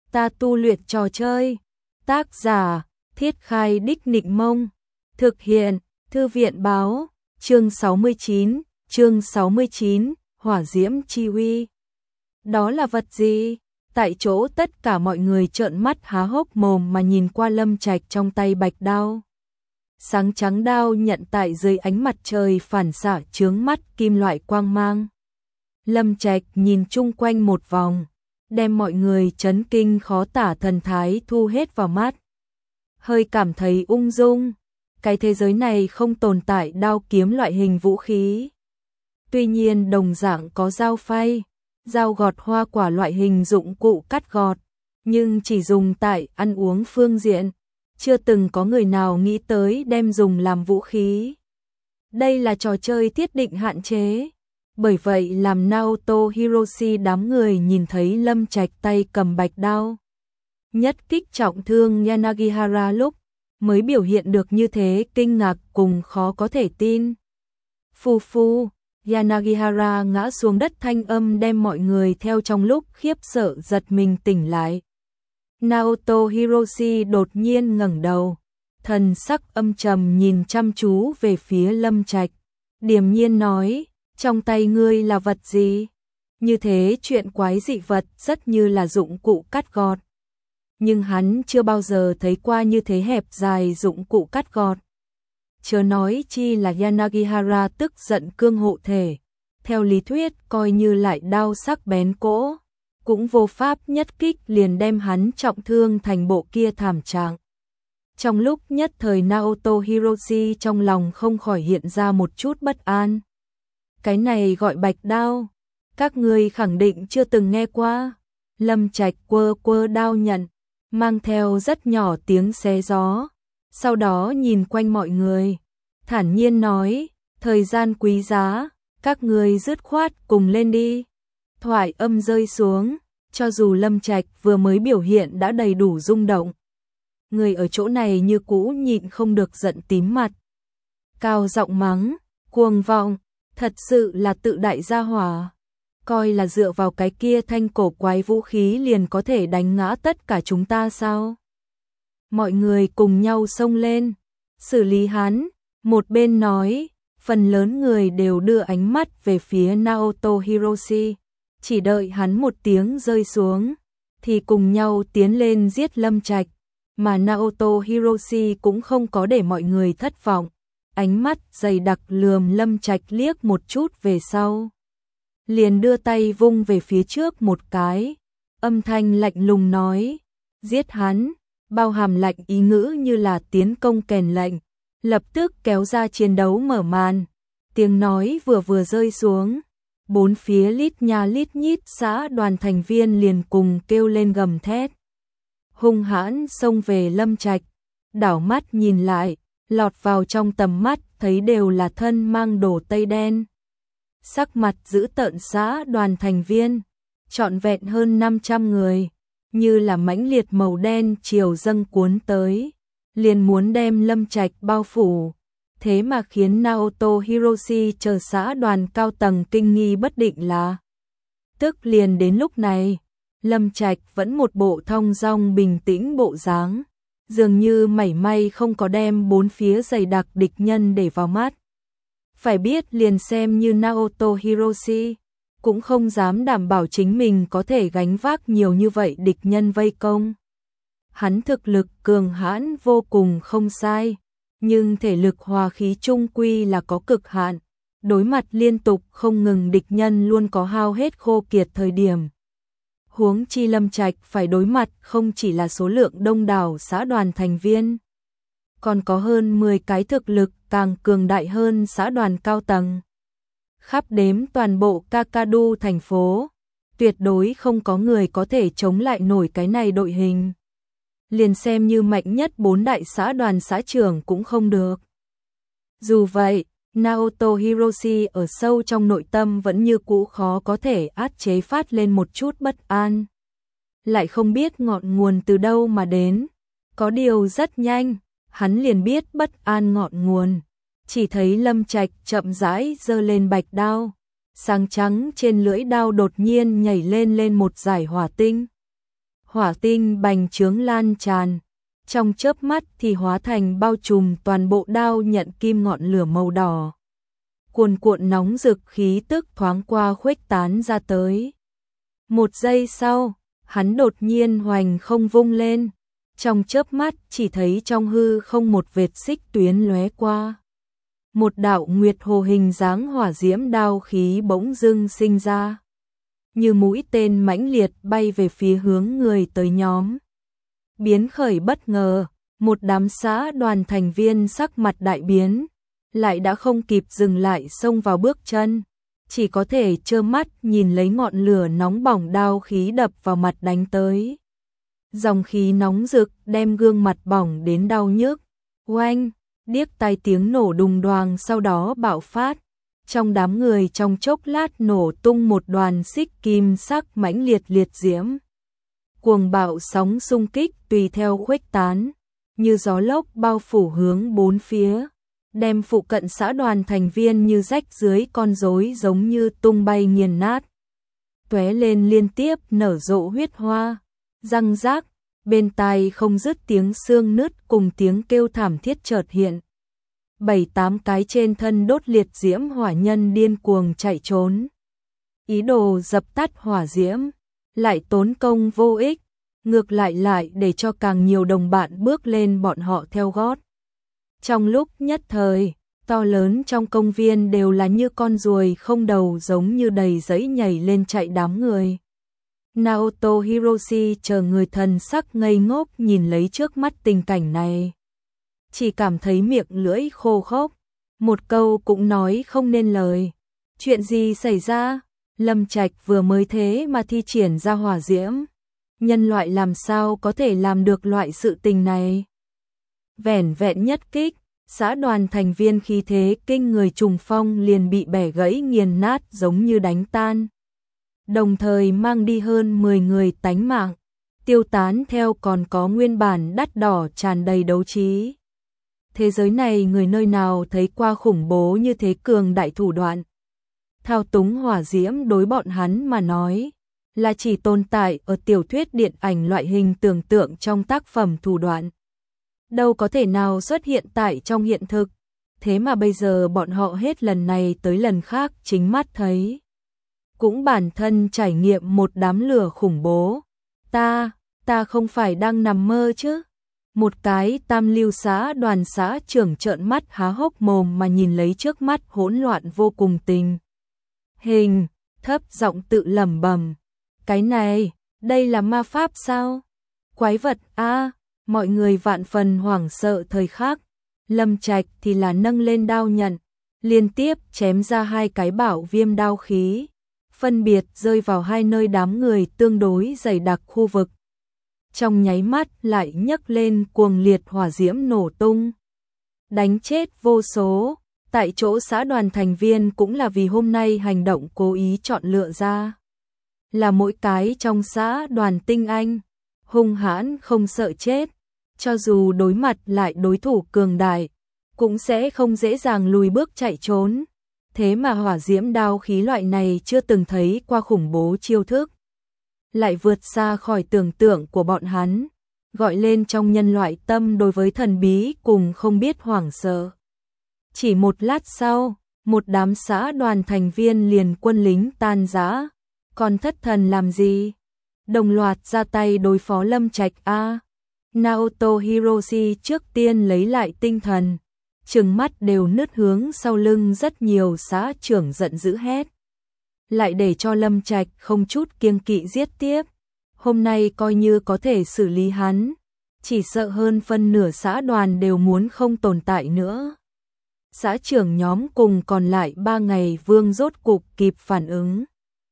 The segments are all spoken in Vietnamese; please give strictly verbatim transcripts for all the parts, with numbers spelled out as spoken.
ta tu luyện trò chơi. Tác giả, Thiết Khai Đích Nịnh Mông. Thực hiện, Thư viện báo, chương sáu mươi chín, chương sáu mươi chín, Hỏa Diễm Chi Uy. Đó là vật gì? Tại chỗ tất cả mọi người trợn mắt há hốc mồm mà nhìn qua Lâm Trạch trong tay bạch đao. Sáng trắng đao nhận tại dưới ánh mặt trời phản xạ chướng mắt kim loại quang mang. Lâm Trạch nhìn chung quanh một vòng, đem mọi người chấn kinh khó tả thần thái thu hết vào mắt. Hơi cảm thấy ung dung, cái thế giới này không tồn tại đao kiếm loại hình vũ khí. Tuy nhiên đồng dạng có dao phay, dao gọt hoa quả loại hình dụng cụ cắt gọt, nhưng chỉ dùng tại ăn uống phương diện, chưa từng có người nào nghĩ tới đem dùng làm vũ khí. Đây là trò chơi thiết định hạn chế. Bởi vậy làm Naoto Hiroshi đám người nhìn thấy Lâm Trạch tay cầm bạch đao nhất kích trọng thương Yanagihara lúc mới biểu hiện được như thế kinh ngạc cùng khó có thể tin. Phù phu, Yanagihara ngã xuống đất, thanh âm đem mọi người theo trong lúc khiếp sợ giật mình tỉnh lại. Naoto Hiroshi đột nhiên ngẩng đầu, thần sắc âm trầm nhìn chăm chú về phía Lâm Trạch, điềm nhiên nói: trong tay ngươi là vật gì? Như thế chuyện quái dị vật rất như là dụng cụ cắt gọt. Nhưng hắn chưa bao giờ thấy qua như thế hẹp dài dụng cụ cắt gọt. Chớ nói chi là Yanagihara tức giận cương hộ thể. Theo lý thuyết coi như lại đao sắc bén cỗ, cũng vô pháp nhất kích liền đem hắn trọng thương thành bộ kia thảm trạng. Trong lúc nhất thời Naoto Hiroshi trong lòng không khỏi hiện ra một chút bất an. Cái này gọi bạch đao, các ngươi khẳng định chưa từng nghe qua. Lâm Trạch quơ quơ đao nhận, mang theo rất nhỏ tiếng xé gió, sau đó nhìn quanh mọi người, thản nhiên nói: thời gian quý giá, các ngươi dứt khoát cùng lên đi. Thoại âm rơi xuống, cho dù Lâm Trạch vừa mới biểu hiện đã đầy đủ rung động, người ở chỗ này như cũ nhịn không được giận tím mặt, cao giọng mắng: cuồng vọng, thật sự là tự đại gia hỏa, coi là dựa vào cái kia thanh cổ quái vũ khí liền có thể đánh ngã tất cả chúng ta sao? Mọi người cùng nhau xông lên, xử lý hắn. Một bên nói, phần lớn người đều đưa ánh mắt về phía Naoto Hiroshi, chỉ đợi hắn một tiếng rơi xuống, thì cùng nhau tiến lên giết Lâm Trạch, mà Naoto Hiroshi cũng không có để mọi người thất vọng. Ánh mắt dày đặc lườm Lâm Trạch liếc một chút về sau, liền đưa tay vung về phía trước một cái, âm thanh lạnh lùng nói: giết hắn, bao hàm lạnh ý ngữ như là tiến công kèn lệnh, lập tức kéo ra chiến đấu mở màn. Tiếng nói vừa vừa rơi xuống, bốn phía lít nha lít nhít xã đoàn thành viên liền cùng kêu lên gầm thét, hung hãn xông về Lâm Trạch. Đảo mắt nhìn lại, lọt vào trong tầm mắt thấy đều là thân mang đồ tây đen, sắc mặt dữ tợn xã đoàn thành viên, trọn vẹn hơn năm trăm người, như là mãnh liệt màu đen chiều dâng cuốn tới, liền muốn đem Lâm Trạch bao phủ. Thế mà khiến Naoto Hiroshi chờ xã đoàn cao tầng kinh nghi bất định là, tức liền đến lúc này, Lâm Trạch vẫn một bộ thong dong bình tĩnh bộ dáng, dường như mảy may không có đem bốn phía dày đặc địch nhân để vào mắt. Phải biết liền xem như Naoto Hiroshi, cũng không dám đảm bảo chính mình có thể gánh vác nhiều như vậy địch nhân vây công. Hắn thực lực cường hãn vô cùng không sai, nhưng thể lực hòa khí trung quy là có cực hạn, đối mặt liên tục không ngừng địch nhân luôn có hao hết khô kiệt thời điểm. Huống chi Lâm Trạch phải đối mặt không chỉ là số lượng đông đảo xã đoàn thành viên, còn có hơn mười cái thực lực càng cường đại hơn xã đoàn cao tầng. Khắp đếm toàn bộ Kakadu thành phố, tuyệt đối không có người có thể chống lại nổi cái này đội hình. Liền xem như mạnh nhất bốn đại xã đoàn xã trưởng cũng không được. Dù vậy, Naoto Hiroshi ở sâu trong nội tâm vẫn như cũ khó có thể át chế phát lên một chút bất an. Lại không biết ngọn nguồn từ đâu mà đến. Có điều rất nhanh, hắn liền biết bất an ngọn nguồn. Chỉ thấy Lâm Trạch chậm rãi giơ lên bạch đao. Sáng trắng trên lưỡi đao đột nhiên nhảy lên lên một dải hỏa tinh. hỏa tinh bành trướng lan tràn, trong chớp mắt thì hóa thành bao trùm toàn bộ đao nhận kim ngọn lửa màu đỏ. Cuồn cuộn nóng rực khí tức thoáng qua khuếch tán ra tới. Một giây sau, hắn đột nhiên hoành không vung lên, trong chớp mắt chỉ thấy trong hư không một vệt xích tuyến lóe qua. Một đạo nguyệt hồ hình dáng hỏa diễm đao khí bỗng dưng sinh ra, như mũi tên mãnh liệt bay về phía hướng người tới nhóm. Biến khởi bất ngờ, một đám xã đoàn thành viên sắc mặt đại biến, lại đã không kịp dừng lại xông vào bước chân, chỉ có thể trơ mắt nhìn lấy ngọn lửa nóng bỏng đao khí đập vào mặt đánh tới. Dòng khí nóng rực đem gương mặt bỏng đến đau nhức. Oanh, điếc tai tiếng nổ đùng đoàng sau đó bạo phát. Trong đám người trong chốc lát nổ tung một đoàn xích kim sắc mãnh liệt liệt diễm. Cuồng bạo sóng xung kích tùy theo khuếch tán, như gió lốc bao phủ hướng bốn phía, đem phụ cận xã đoàn thành viên như rách dưới con rối giống như tung bay nghiền nát. Tóe lên liên tiếp nở rộ huyết hoa, răng rác, bên tai không dứt tiếng xương nứt cùng tiếng kêu thảm thiết chợt hiện. Bảy tám cái trên thân đốt liệt diễm hỏa nhân điên cuồng chạy trốn. Ý đồ dập tắt hỏa diễm, lại tốn công vô ích, ngược lại lại để cho càng nhiều đồng bạn bước lên bọn họ theo gót. Trong lúc nhất thời, to lớn trong công viên đều là như con ruồi không đầu giống như đầy giấy nhảy lên chạy đám người. Naoto Hiroshi chờ người thần sắc ngây ngốc nhìn lấy trước mắt tình cảnh này. Chỉ cảm thấy miệng lưỡi khô khốc, một câu cũng nói không nên lời. Chuyện gì xảy ra? Lâm Trạch vừa mới thế mà thi triển ra hỏa diễm. Nhân loại làm sao có thể làm được loại sự tình này? Vẻn vẹn nhất kích, xã đoàn thành viên khí thế kinh người trùng phong liền bị bẻ gãy nghiền nát giống như đánh tan. Đồng thời mang đi hơn mười người tánh mạng, tiêu tán theo còn có nguyên bản đắt đỏ tràn đầy đấu trí. Thế giới này người nơi nào thấy qua khủng bố như thế cường đại thủ đoạn. Thao túng hỏa diễm đối bọn hắn mà nói, là chỉ tồn tại ở tiểu thuyết điện ảnh loại hình tưởng tượng trong tác phẩm thủ đoạn. Đâu có thể nào xuất hiện tại trong hiện thực, thế mà bây giờ bọn họ hết lần này tới lần khác chính mắt thấy. Cũng bản thân trải nghiệm một đám lửa khủng bố. Ta, ta không phải đang nằm mơ chứ? Một cái tam lưu xã đoàn xã trưởng trợn mắt há hốc mồm mà nhìn lấy trước mắt hỗn loạn vô cùng tình hình, thấp giọng tự lẩm bẩm. Cái này, đây là ma pháp sao? Quái vật a, mọi người vạn phần hoảng sợ thời khắc. Lâm Trạch thì là nâng lên đao nhận, liên tiếp chém ra hai cái bảo viêm đao khí, phân biệt rơi vào hai nơi đám người tương đối dày đặc khu vực. Trong nháy mắt lại nhấc lên cuồng liệt hỏa diễm nổ tung, đánh chết vô số. Tại chỗ xã đoàn thành viên cũng là vì hôm nay hành động cố ý chọn lựa ra. Là mỗi cái trong xã đoàn tinh anh, hung hãn không sợ chết, cho dù đối mặt lại đối thủ cường đại, cũng sẽ không dễ dàng lùi bước chạy trốn. Thế mà hỏa diễm đao khí loại này chưa từng thấy qua khủng bố chiêu thức, lại vượt xa khỏi tưởng tượng của bọn hắn, gọi lên trong nhân loại tâm đối với thần bí cùng không biết hoảng sợ. Chỉ một lát sau, một đám xã đoàn thành viên liền quân lính tan rã, còn thất thần làm gì? Đồng loạt ra tay đối phó Lâm Trạch a. Naoto Hiroshi trước tiên lấy lại tinh thần, trừng mắt đều nứt hướng sau lưng rất nhiều xã trưởng giận dữ hét. Lại để cho Lâm Trạch không chút kiêng kỵ giết tiếp. Hôm nay coi như có thể xử lý hắn, chỉ sợ hơn phân nửa xã đoàn đều muốn không tồn tại nữa. Xã trưởng nhóm cùng còn lại ba ngày vương rốt cục kịp phản ứng.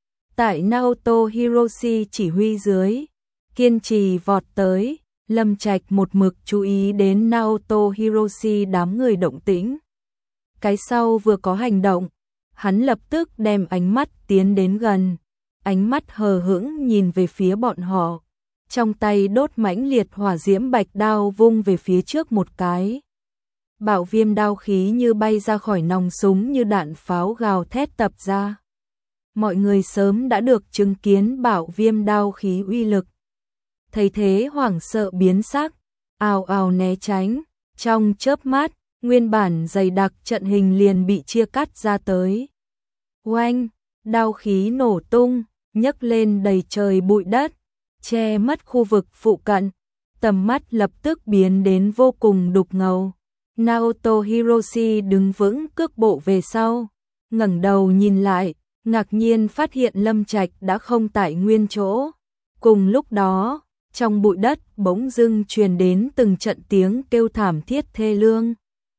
Tại Naoto Hiroshi chỉ huy dưới, kiên trì vọt tới, Lâm Trạch một mực chú ý đến Naoto Hiroshi đám người động tĩnh. Cái sau vừa có hành động, hắn lập tức đem ánh mắt tiến đến gần, ánh mắt hờ hững nhìn về phía bọn họ, trong tay đốt mãnh liệt hỏa diễm bạch đao vung về phía trước một cái. Bạo viêm đao khí như bay ra khỏi nòng súng như đạn pháo gào thét tập ra. Mọi người sớm đã được chứng kiến bạo viêm đao khí uy lực. thấy thế hoảng sợ biến sắc, ào ào né tránh, trong chớp mắt, nguyên bản dày đặc trận hình liền bị chia cắt ra tới. Oanh, đao khí nổ tung, nhấc lên đầy trời bụi đất, che mất khu vực phụ cận, tầm mắt lập tức biến đến vô cùng đục ngầu. Naoto Hiroshi đứng vững cước bộ về sau, ngẩng đầu nhìn lại, ngạc nhiên phát hiện Lâm Trạch đã không tại nguyên chỗ. Cùng lúc đó, trong bụi đất bỗng dưng truyền đến từng trận tiếng kêu thảm thiết thê lương.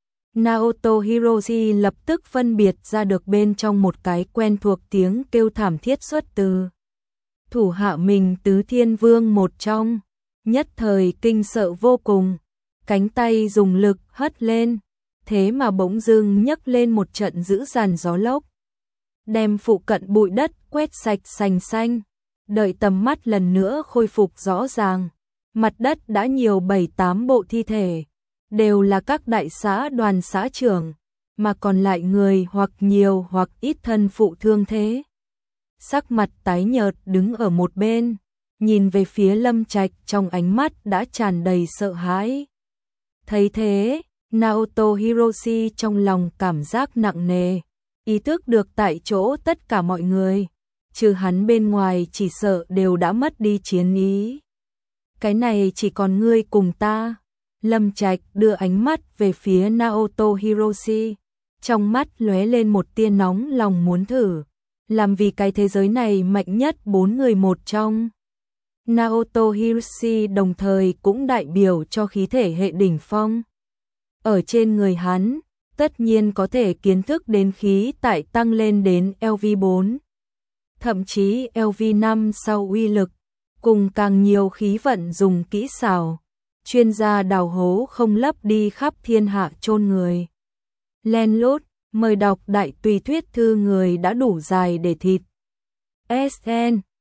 Naoto Hiroshi lập tức phân biệt ra được bên trong một cái quen thuộc tiếng kêu thảm thiết xuất từ thủ hạ mình Tứ Thiên Vương một trong, nhất thời kinh sợ vô cùng, cánh tay dùng lực hất lên, thế mà bỗng dưng nhấc lên một trận dữ dằn gió lốc, đem phụ cận bụi đất quét sạch sành xanh. Đợi tầm mắt lần nữa khôi phục rõ ràng, mặt đất đã nhiều bảy tám bộ thi thể, đều là các đại xã đoàn xã trưởng, mà còn lại người hoặc nhiều hoặc ít thân phụ thương thế. Sắc mặt tái nhợt đứng ở một bên, nhìn về phía Lâm Trạch trong ánh mắt đã tràn đầy sợ hãi. Thấy thế, Naoto Hiroshi trong lòng cảm giác nặng nề, ý thức được tại chỗ tất cả mọi người, trừ hắn bên ngoài chỉ sợ đều đã mất đi chiến ý. Cái này chỉ còn ngươi cùng ta. Lâm Trạch đưa ánh mắt về phía Naoto Hiroshi, trong mắt lóe lên một tia nóng lòng muốn thử, làm vì cái thế giới này mạnh nhất bốn người một trong. Naoto Hiroshi đồng thời cũng đại biểu cho khí thể hệ đỉnh phong. Ở trên người hắn, tất nhiên có thể kiến thức đến khí tại tăng lên đến L V bốn, thậm chí L V năm sau uy lực, cùng càng nhiều khí vận dùng kỹ xảo, chuyên gia đào hố không lấp đi khắp thiên hạ chôn người. Len lút, mời đọc đại tùy thuyết thư người đã đủ dài để thịt. ét en